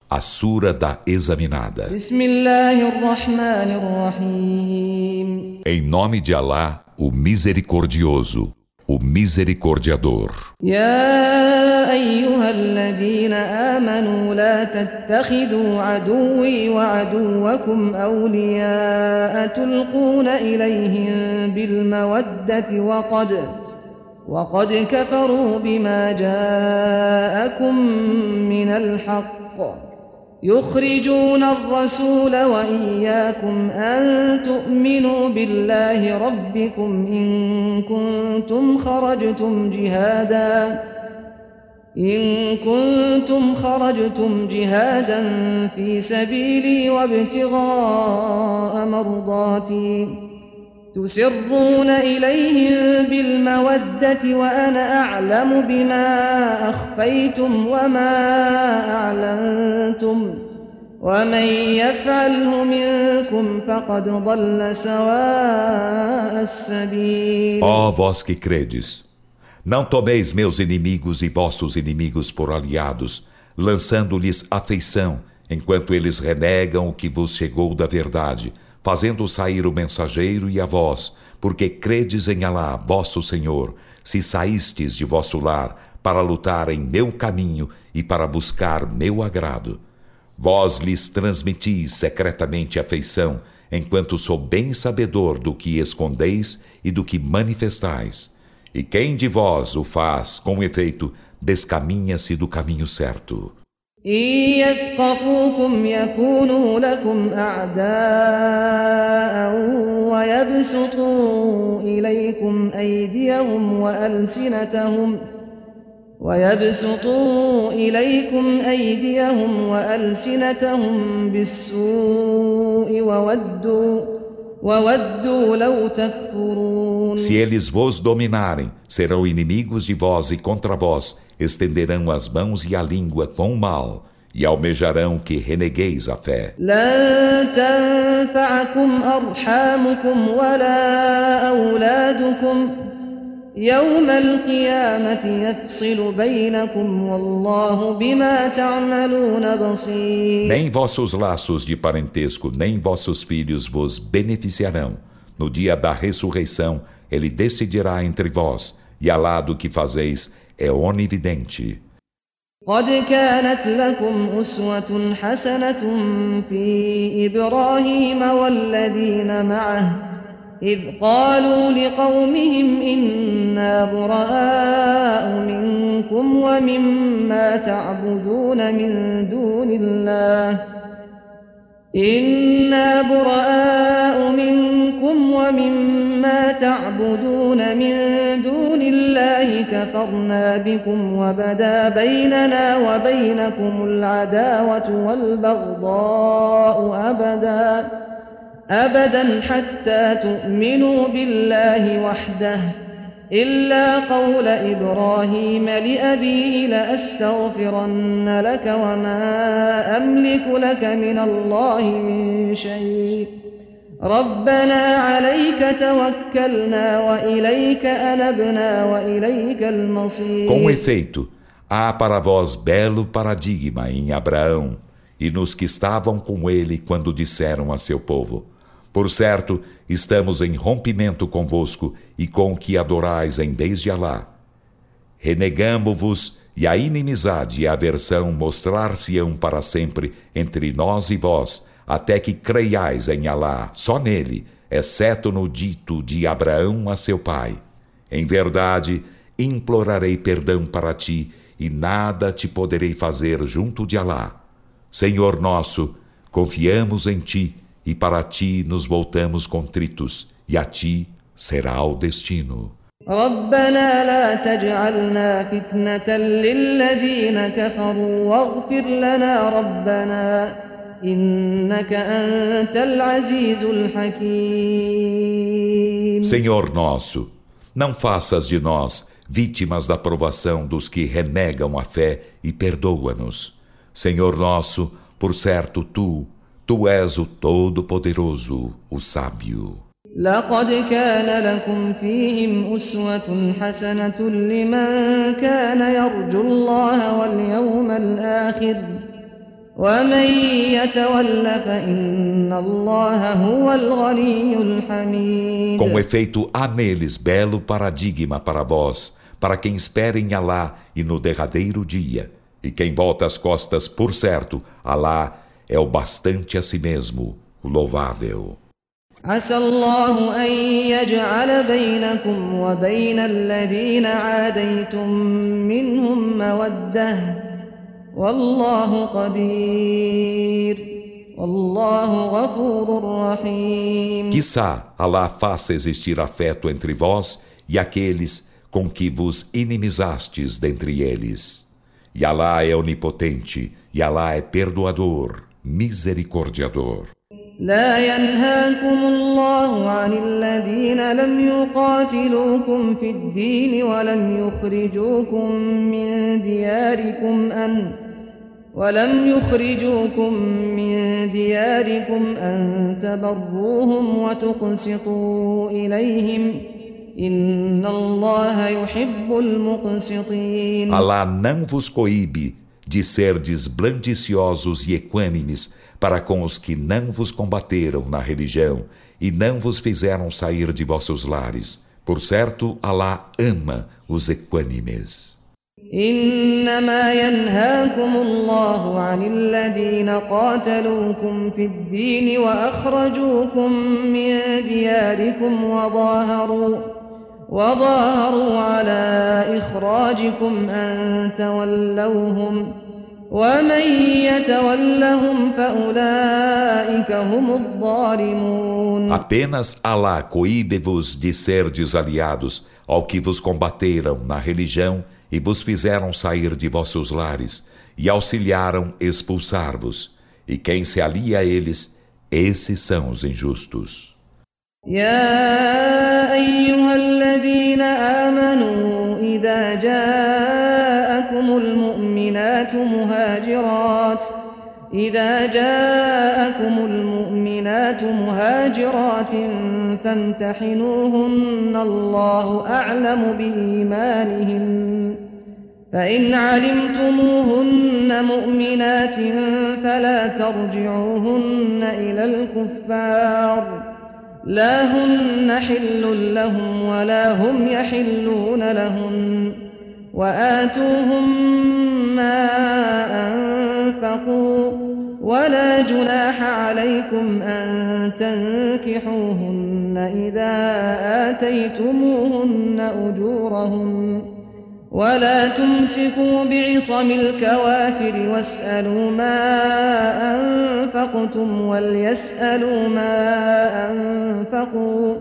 A Sura da Examinada. بسم الله الرحمن الرحيم Em nome de Alá, o Misericordioso, o Misericordiador. يا أيها الذين آمنوا لا تتخذوا عدوي وعدوكم أولياء تلقون إليهم بالمودة وقد كفروا بما جاءكم من الحق يخرجون الرسول وإياكم أن تؤمنوا بالله ربكم إن كنتم خرجتم جهادا في سبيلي وابتغاء مرضاتي تسرون إليهم بالمودة وأنا أعلم بما أخفيتم وما أعلنتم ومن يفعله منكم فقد ضل سواء السبيل. Ó vós que credes, não tomeis meus inimigos e vossos inimigos por aliados, lançando-lhes afeição, enquanto eles renegam o que vos chegou da verdade, fazendo sair o mensageiro e a vós, porque credes em Alá, vosso Senhor, se saístes de vosso lar para lutar em meu caminho e para buscar meu agrado. Vós lhes transmitis secretamente afeição, enquanto sou bem sabedor do que escondeis e do que manifestais. E quem de vós o faz, com efeito, descaminha-se do caminho certo. إن يثقفوكم يكونوا لكم أعداء ويبسطوا إليكم أيديهم وألسنتهم بالسوء وودوا لو تكفرون. Se eles vos dominarem, serão inimigos de vós e contra vós estenderão as mãos e a língua com o mal e almejarão que renegueis a fé. لن تنفعكم أرحامكم ولا أولادكم يوم القيامة يفصل بينكم والله بما تعملون بصير. Nem vossos laços de parentesco, nem vossos filhos vos beneficiarão. No dia da ressurreição, ele decidirá entre vós, e Alá do que fazeis é onividente. قد كانت لكم أسوة حسنة في إبراهيم والذين معه إذ قالوا لقومهم إنا براء منكم ومما تعبدون من دون الله كفرنا بكم وبدا بيننا وبينكم العداوة والبغضاء أبدا حتى تؤمنوا بالله وحده إلا قول إبراهيم لأبيه لأستغفرن لك وما أملك لك من الله من شيء ربنا عليك توكلنا وإليك أنبنا وإليك المصير. Com efeito, há para vós belo paradigma em Abraão e nos que estavam com ele quando disseram a seu povo: por certo, estamos em rompimento convosco e com o que adorais em vez de Alá. Renegamo-vos e a inimizade e a aversão mostrar-se-ão para sempre entre nós e vós, até que creiais em Alá, só nele, exceto no dito de Abraão a seu pai. Em verdade, implorarei perdão para ti e nada te poderei fazer junto de Alá. Senhor nosso, confiamos em ti e para ti nos voltamos contritos, e a ti será o destino. ربنا لا تجعلنا فتنة للذين كفروا واغفر لنا ربنا إنك أنت العزيز الحكيم. Senhor nosso, não faças de nós vítimas da provação dos que renegam a fé e perdoa-nos. Senhor nosso, por certo tu és o Todo-Poderoso, o Sábio. لقد كان لكم فيهم أسوة حسنة لمن كان يرجو الله واليوم الآخر ومن يتول فإن الله هو الغني الحميد. Com efeito, há neles belo paradigma para vós, para quem espera em Alá e no derradeiro dia. E quem volta as costas, por certo, Alá é o bastante a si mesmo, o louvável. عسى الله أن يجعل بينكم وبين الذين عاديتم منهم مودة والله قدير والله غفور رحيم. Quiçá Alá faça existir afeto entre vós e aqueles com que vos inimizastes dentre eles. E Alá é onipotente, e Alá é perdoador, misericordiador. لا ينهاكم الله عن الذين لم يقاتلوكم في الدين ولم يخرجوكم من دياركم أن تبروهم وتقسطوا إليهم إن الله يحب المقسطين. Alá não vos coíbe de serdes blandiciosos e equânimes para com os que não vos combateram na religião e não vos fizeram sair de vossos lares. Por certo, Alá ama os equânimes. إنما ينهاكم الله عن الذين قاتلوكم في الدين وأخرجوكم من دياركم وظاهروا على إخراجكم أن تولوهم ومن يتولهم فأولئك هم الظالمون. Apenas Alá coíbe-vos de serdes aliados ao que vos combateram na religião e vos fizeram sair de vossos lares e auxiliaram expulsar-vos. E quem se alia a eles, esses são os injustos. يا أيها الذين آمنوا إذا جاءكم المؤمنات مهاجرات فامتحنوهن الله أعلم بإيمانهن فإن علمتموهن مؤمنات فلا ترجعوهن إلى الكفار لا هن حل لهم ولا هم يحلون لهن وآتوهم ما أنفقوا ولا جناح عليكم أن تنكحوهن إذا آتيتموهن أجورهن ولا تمسكوا بعصم الكوافر واسألوا ما أنفقتم وليسألوا ما أنفقوا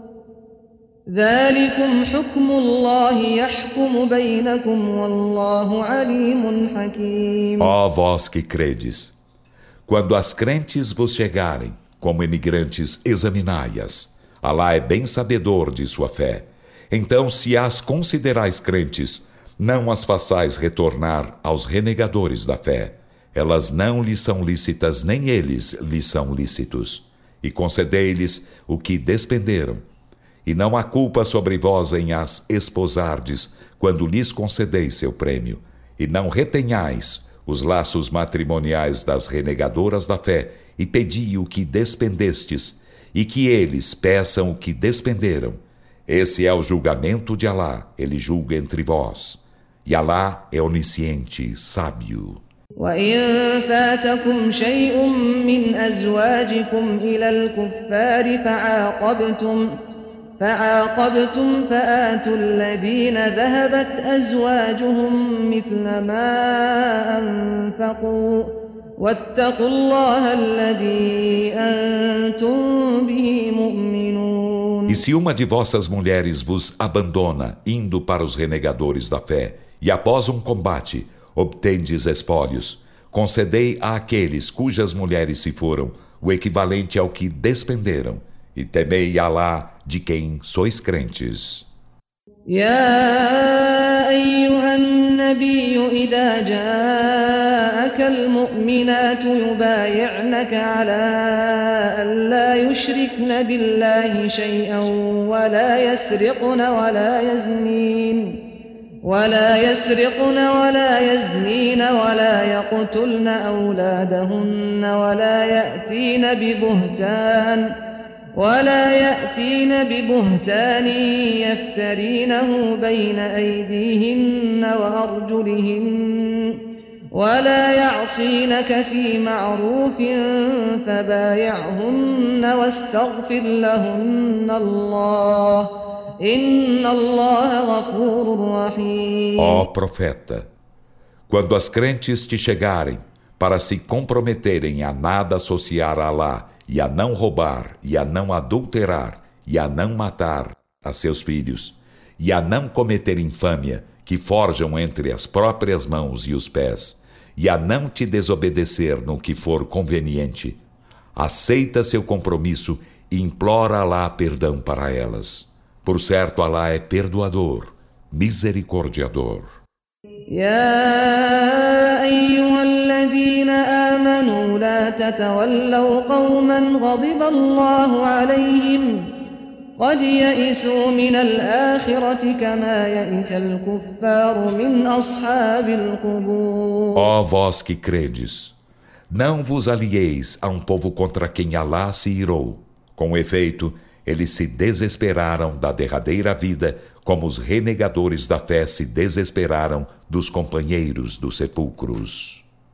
ذلكم حكم الله يحكم بينكم والله عليم حكيم. Ó vós que credes, quando as crentes vos chegarem, como imigrantes, examinai-as. Alá é bem sabedor de sua fé. Então, se as considerais crentes, não as façais retornar aos renegadores da fé. Elas não lhes são lícitas, nem eles lhes são lícitos. E concedei-lhes o que despenderam. E não há culpa sobre vós em as esposardes, quando lhes concedeis seu prêmio. E não retenhais os laços matrimoniais das renegadoras da fé, e pedi o que despendestes, e que eles peçam o que despenderam. Esse é o julgamento de Alá, ele julga entre vós. E Alá é onisciente, sábio. وإن فاتكم شيء من أزواجكم إلى الكفار فعاقبتم فآتوا الذين ذهبت أزواجهم مثل ما أنفقوا واتقوا الله الذي أنتم به مؤمنون. E se uma de vossas mulheres vos abandona, indo para os renegadores da fé, e após um combate obtendes espólios, concedei àqueles cujas mulheres se foram o equivalente ao que despenderam, e temei Alá de quem sois crentes. يا أيها النبي إذا جاءك المؤمنات يبايعنك على أن لا يشركن بالله شيئا ولا يسرقن ولا يسرقن ولا يزنين ولا يقتلن أولادهن ولا يأتين ببهتان يفترينه بين أيديهن وأرجلهن ولا يعصينك في معروف فبايعهن واستغفر لهن الله إن الله غفور رحيم. Ó profeta, quando as crentes te chegarem para se comprometerem a nada associar a Alá, e a não roubar, e a não adulterar, e a não matar a seus filhos, e a não cometer infâmia, que forjam entre as próprias mãos e os pés, e a não te desobedecer no que for conveniente, aceita seu compromisso e implora a Alá perdão para elas. Por certo, Alá é perdoador, misericordiador. يا أيها الذين آمنوا لا تتولوا قوما غضب الله عليهم قد يئسوا من الآخرة كما يئس الكفار من أصحاب القبور. Ó vós que credes, não vos alieis a um povo contra quem Alá se irou. Com efeito, eles se desesperaram da derradeira vida, como os renegadores da fé se desesperaram dos companheiros dos sepulcros.